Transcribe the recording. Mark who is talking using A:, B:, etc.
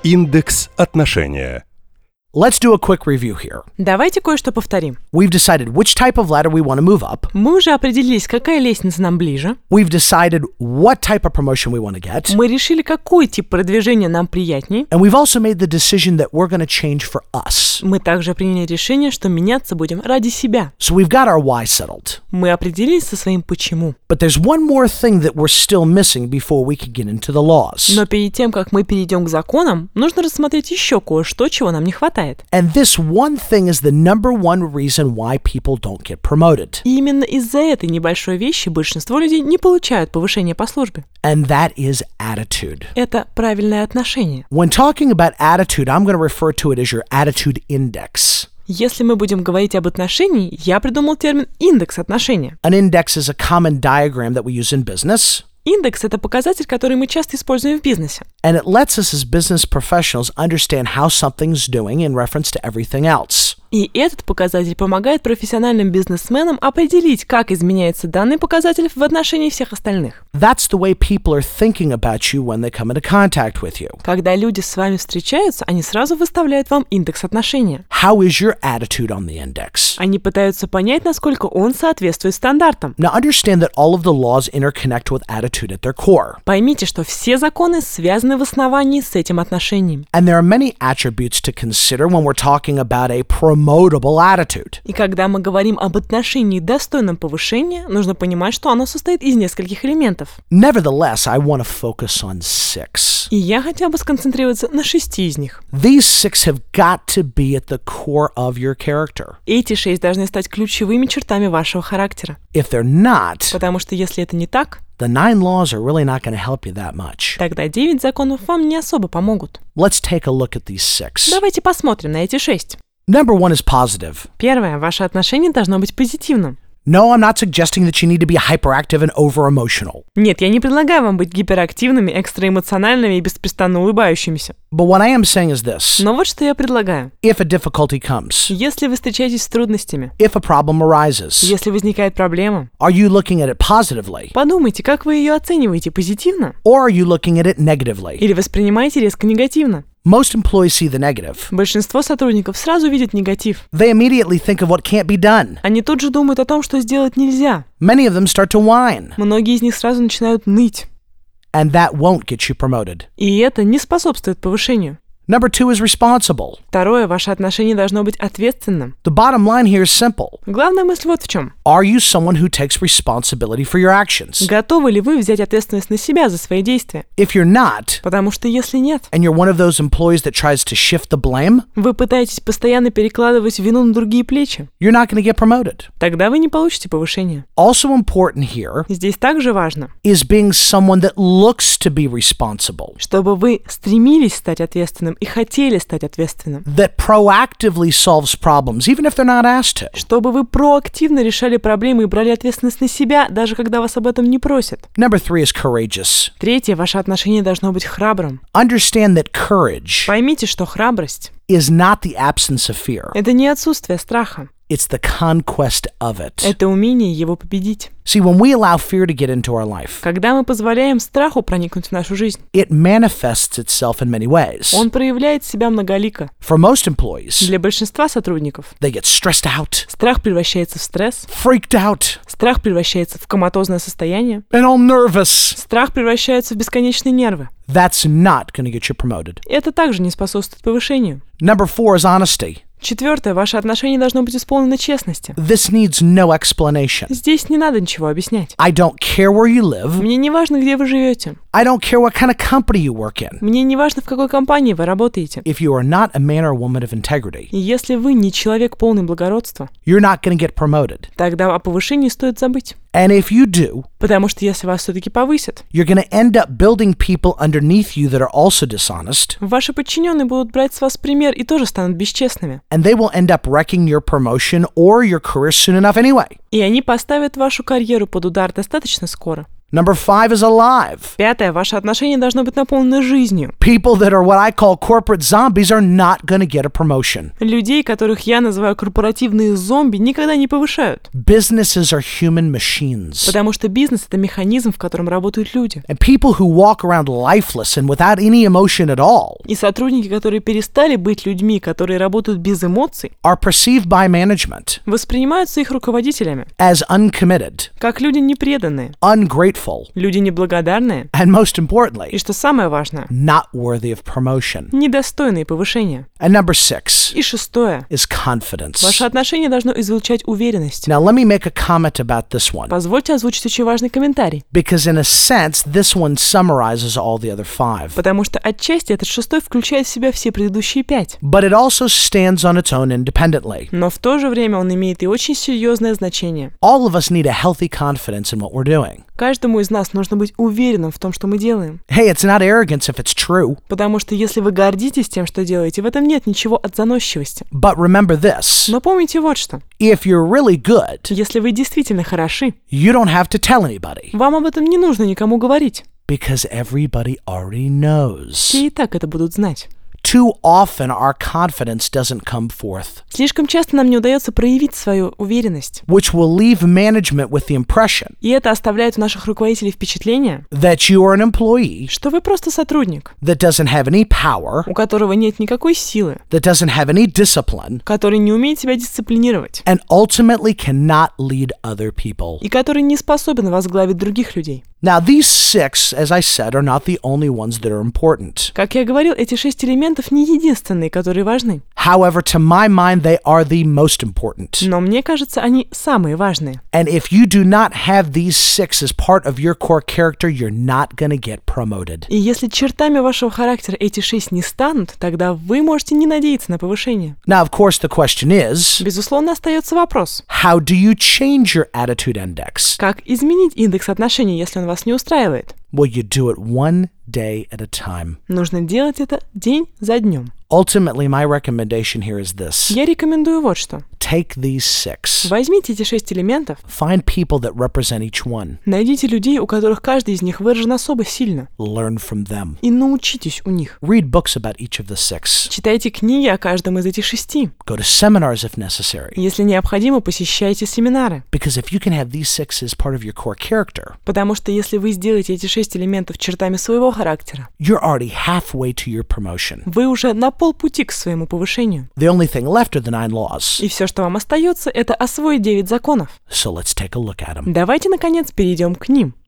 A: Индекс отношения.
B: Let's do a quick review here.
C: Давайте кое-что повторим.
B: We've decided which type of ladder we want to move up.
C: Мы уже определились, какая лестница нам ближе.
B: We've decided what type of promotion we want to get.
C: Мы решили, какой тип продвижения нам приятней.
B: And we've also made the decision that we're going to change for us.
C: Мы также приняли решение, что меняться будем ради себя.
B: So we've got our why settled.
C: Мы определились со своим почему.
B: But there's one more thing that we're still missing before we can get into the laws.
C: Но перед тем, как мы перейдем к законам, нужно рассмотреть еще кое-что, чего нам не хватает.
B: And this one thing is the number one reason why people don't get promoted.
C: И именно из-за этой небольшой вещи большинство людей не получают повышения по службе.
B: And that is attitude.
C: Это правильное отношение.
B: When talking about attitude, I'm going to refer to it as your attitude index.
C: Если мы будем говорить об отношении, я придумал термин «индекс отношения».
B: An index is a common diagram that we use in business.
C: Индекс — это показатель, который мы часто используем в бизнесе.
B: And it lets us as business professionals understand how something's doing in reference to everything else.
C: И этот показатель помогает профессиональным бизнесменам определить, как изменяется данный показатель в отношении всех остальных.
B: That's the way people are thinking about you when they come into contact with you.
C: Когда люди с вами встречаются, они сразу выставляют вам индекс отношения.
B: How is your attitude on the index?
C: Они пытаются понять, насколько он соответствует стандартам.
B: Now understand that all of the laws interconnect with attitude at their core.
C: Поймите, что все законы связаны в основании с этим отношением.
B: And there are many attributes to consider when we're talking about a promotable attitude.
C: И когда мы говорим об отношении, достойном повышения, нужно понимать, что оно состоит из нескольких элементов.
B: Nevertheless, I want to focus on 6.
C: И я хотел бы сконцентрироваться на 6 из них.
B: These 6 have got to be at the core of your character.
C: Эти 6 должны стать ключевыми чертами вашего характера.
B: If they're not,
C: Потому что если это не так,
B: the 9 laws are really not going to help you that much.
C: тогда 9 законов вам не особо помогут.
B: Let's take a look at these 6.
C: Давайте посмотрим на эти 6.
B: Number 1 is positive.
C: Первое. Ваше отношение должно быть позитивным.
B: No, I'm not suggesting that you need to be hyperactive and over-emotional.
C: Нет, я не предлагаю вам быть гиперактивными, экстраэмоциональными и беспрестанно улыбающимися.
B: But what I am saying is this.
C: Но вот что я предлагаю.
B: If a difficulty comes,
C: Если вы встречаетесь с трудностями,
B: if a problem arises,
C: если возникает проблема,
B: are you looking at it positively?
C: подумайте, как вы ее оцениваете, позитивно
B: Or are you looking at it negatively?
C: или воспринимаете резко негативно.
B: Most employees see the negative.
C: Большинство сотрудников сразу видят негатив.
B: They immediately think of what can't be done.
C: Они тут же думают о том, что сделать нельзя.
B: Many of them start to whine.
C: Многие из них сразу начинают ныть.
B: And that won't get you promoted.
C: И это не способствует повышению.
B: Number 2 is responsible.
C: Второе, ваше отношение должно быть ответственным.
B: The bottom line here is simple.
C: Главная мысль вот в чем.
B: Are you someone who takes responsibility for your actions?
C: Готовы ли вы взять ответственность на себя за свои действия?
B: If you're not,
C: Потому что если нет,
B: and you're one of those employees that tries to shift the blame,
C: вы пытаетесь постоянно перекладывать вину на другие плечи,
B: you're not going to get promoted.
C: тогда вы не получите повышения.
B: Also important here
C: Здесь также важно,
B: is being someone that looks to be responsible,
C: чтобы вы стремились стать ответственным и хотели стать ответственным.
B: that proactively solves problems, even if they're not asked to.
C: Чтобы вы проактивно решали проблемы и брали ответственность на себя, даже когда вас об этом не просят.
B: Number 3 is courageous.
C: Третье, ваше отношение должно быть храбрым.
B: Understand that courage
C: Поймите, что храбрость
B: is not the absence of fear.
C: — это не отсутствие страха,
B: It's the conquest of it.
C: это умение его победить.
B: See, when we allow fear to get into our life,
C: Когда мы позволяем страху проникнуть в нашу жизнь,
B: it manifests itself in many ways.
C: он проявляет себя многолико.
B: For most employees,
C: Для большинства сотрудников
B: they get stressed out,
C: страх превращается в стресс,
B: freaked out,
C: страх превращается в коматозное состояние,
B: and all nervous.
C: страх превращается в бесконечные нервы.
B: That's not going to get you promoted.
C: Это также не способствует повышению.
B: Number 4 is honesty.
C: Четвертое, ваше отношение должно быть исполнено честности.
B: This needs no explanation.
C: Здесь не надо ничего объяснять.
B: I don't care where you live.
C: Мне не важно, где вы живете.
B: I don't care what kind of company you work in.
C: Мне не важно, в какой компании вы работаете.
B: If you are not a man or woman of integrity,
C: И если вы не человек полный благородства,
B: you're not going to get promoted.
C: тогда о повышении стоит забыть.
B: And if you do,
C: Потому что если вас все-таки повысят,
B: you're going to end up building people underneath you that are also dishonest,
C: ваши подчиненные будут брать с вас пример и тоже станут бесчестными.
B: and they will end up wrecking your promotion or your career soon enough anyway.
C: И они поставят вашу карьеру под удар достаточно скоро.
B: Number 5 is alive.
C: Пятое. Ваше отношение должно быть наполнено жизнью.
B: People that are what I call corporate zombies are not going to get a promotion.
C: Людей, которых я называю корпоративные зомби, никогда не повышают.
B: Businesses are human machines.
C: Потому что бизнес — это механизм, в котором работают люди.
B: And people who walk around lifeless and without any emotion at all
C: И сотрудники, которые перестали быть людьми, которые работают без эмоций,
B: are perceived by management
C: воспринимаются их руководителями
B: as uncommitted,
C: как люди непреданные,
B: ungrateful,
C: люди неблагодарные
B: and most
C: и,
B: importantly,
C: что самое важное,
B: not worthy of promotion.
C: недостойные повышения.
B: And number 6
C: И шестое.
B: is confidence.
C: Ваше отношение должно излучать уверенность.
B: Now, let me make a comment about this one,
C: Позвольте озвучить очень важный комментарий.
B: because in a sense, this one summarizes all the other 5.
C: Потому что отчасти этот шестой включает в себя все предыдущие 5.
B: But it also stands on its own independently.
C: Но в то же время он имеет и очень серьезное значение.
B: All of us need a healthy confidence in what we're doing.
C: Каждому из нас нужно быть уверенным в том, что мы делаем.
B: Hey, it's not arrogance if it's true.
C: Потому что если вы гордитесь тем, что делаете, в этом нет ничего от заносчивости.
B: But remember this.
C: Но помните вот что.
B: If you're really good,
C: Если вы действительно хороши,
B: you don't have to tell anybody,
C: вам об этом не нужно никому говорить.
B: because everybody already knows.
C: Все и так это будут знать.
B: Too often our confidence doesn't come forth,
C: Слишком часто нам не удается проявить свою уверенность.
B: which will leave management with the impression
C: И это оставляет у наших руководителей впечатление,
B: that you are an employee
C: что вы просто сотрудник,
B: that doesn't have any power,
C: у которого нет никакой силы,
B: that doesn't have any discipline,
C: который не умеет себя дисциплинировать
B: and ultimately cannot lead other people.
C: и который не способен возглавить других людей.
B: Now, these 6, as I said, are not the only ones that are important.
C: Как я говорил, эти 6 элементов не единственные, которые важны.
B: However, to my mind, they are the most important.
C: Но мне кажется, они самые важные.
B: And if you do not have these 6 as part of your core character, you're not going to get promoted.
C: И если чертами вашего характера эти 6 не станут, тогда вы можете не надеяться на повышение.
B: Now, of course, the question is,
C: Безусловно, остается вопрос.
B: how do you change your attitude index?
C: Как изменить индекс отношений, если он вас не устраивает?
B: Well, you do it one day at a time.
C: Нужно делать это день за днем.
B: Ultimately, my recommendation here is this.
C: Я рекомендую вот что.
B: Take these 6.
C: Возьмите эти 6 элементов,
B: Find people that represent each one.
C: найдите людей, у которых каждый из них выражен особо сильно,
B: Learn from them.
C: и научитесь у них.
B: Read books about each of the 6.
C: Читайте книги о каждом из этих 6.
B: Go to seminars if necessary.
C: Если необходимо, посещайте семинары.
B: Because if you can have these 6 as part of your core character,
C: Потому что если вы сделаете эти 6 элементов чертами своего характера,
B: you're already halfway to your promotion.
C: вы уже на полпути к своему повышению.
B: The only thing left are the 9 laws.
C: И все, что вам остается, это освоить 9 законов.
B: So let's take a look at them.
C: Давайте, наконец, перейдем к ним.